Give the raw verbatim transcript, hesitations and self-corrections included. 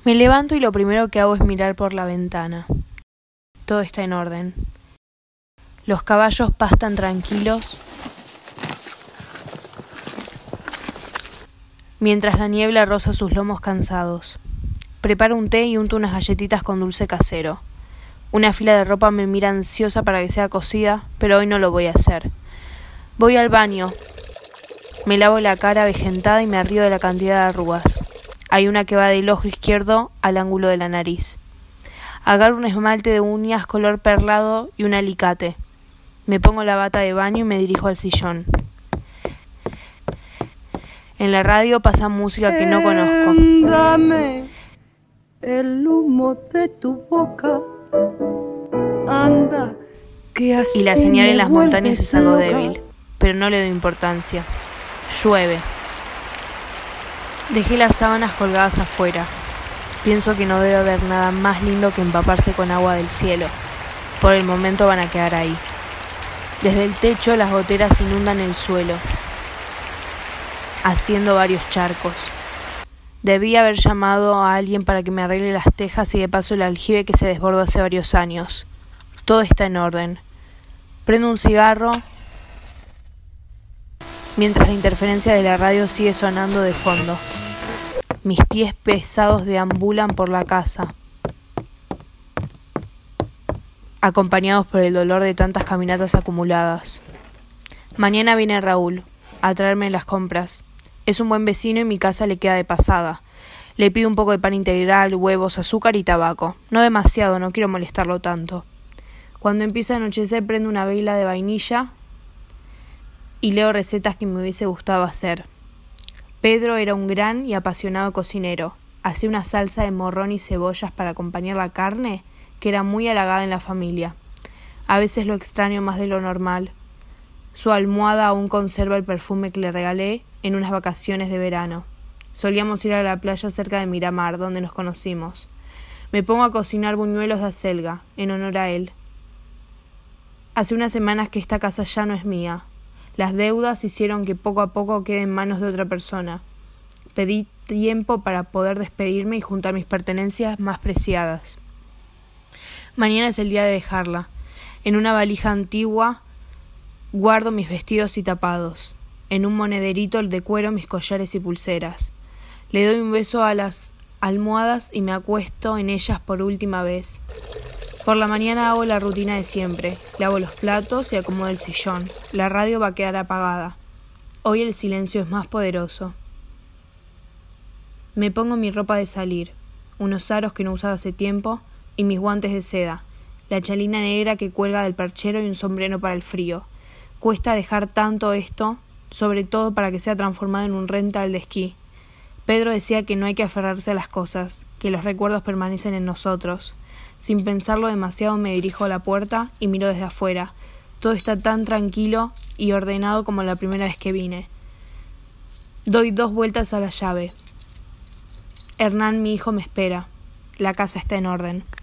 Me levanto y lo primero que hago es mirar por la ventana. Todo está en orden. Los caballos pastan tranquilos, mientras la niebla roza sus lomos cansados. Preparo un té y unto unas galletitas con dulce casero. Una fila de ropa me mira ansiosa para que sea cosida, pero hoy no lo voy a hacer. Voy al baño. Me lavo la cara avejentada y me río de la cantidad de arrugas. Hay una que va del ojo izquierdo al ángulo de la nariz. Agarro un esmalte de uñas color perlado y un alicate. Me pongo la bata de baño y me dirijo al sillón. En la radio pasa música que no conozco. Dame el humo de tu boca. Anda, que así Y la señal en las me montañas es algo vuelves débil, pero no le doy importancia. Llueve. Dejé las sábanas colgadas afuera. Pienso que no debe haber nada más lindo que empaparse con agua del cielo. Por el momento van a quedar ahí. Desde el techo las goteras inundan el suelo, haciendo varios charcos. Debí haber llamado a alguien para que me arregle las tejas y de paso el aljibe que se desbordó hace varios años. Todo está en orden. Prendo un cigarro mientras la interferencia de la radio sigue sonando de fondo. Mis pies pesados deambulan por la casa, acompañados por el dolor de tantas caminatas acumuladas. Mañana viene Raúl a traerme las compras. Es un buen vecino y mi casa le queda de pasada. Le pido un poco de pan integral, huevos, azúcar y tabaco. No demasiado, no quiero molestarlo tanto. Cuando empieza a anochecer prendo una vela de vainilla y leo recetas que me hubiese gustado hacer. Pedro era un gran y apasionado cocinero. Hacía una salsa de morrón y cebollas para acompañar la carne que era muy halagada en la familia. A veces lo extraño más de lo normal. Su almohada aún conserva el perfume que le regalé en unas vacaciones de verano. Solíamos ir a la playa cerca de Miramar, donde nos conocimos. Me pongo a cocinar buñuelos de acelga, en honor a él. Hace unas semanas que esta casa ya no es mía. Las deudas hicieron que poco a poco quede en manos de otra persona. Pedí tiempo para poder despedirme y juntar mis pertenencias más preciadas. Mañana es el día de dejarla. En una valija antigua guardo mis vestidos y tapados. En un monederito el de cuero mis collares y pulseras. Le doy un beso a las almohadas y me acuesto en ellas por última vez. Por la mañana hago la rutina de siempre. Lavo los platos y acomodo el sillón. La radio va a quedar apagada. Hoy el silencio es más poderoso. Me pongo mi ropa de salir, unos aros que no usaba hace tiempo y mis guantes de seda, la chalina negra que cuelga del perchero y un sombrero para el frío. Cuesta dejar tanto esto, sobre todo para que sea transformado en un rental de esquí. Pedro decía que no hay que aferrarse a las cosas, que los recuerdos permanecen en nosotros. Sin pensarlo demasiado me dirijo a la puerta y miro desde afuera. Todo está tan tranquilo y ordenado como la primera vez que vine. Doy dos vueltas a la llave. Hernán, mi hijo, me espera. La casa está en orden.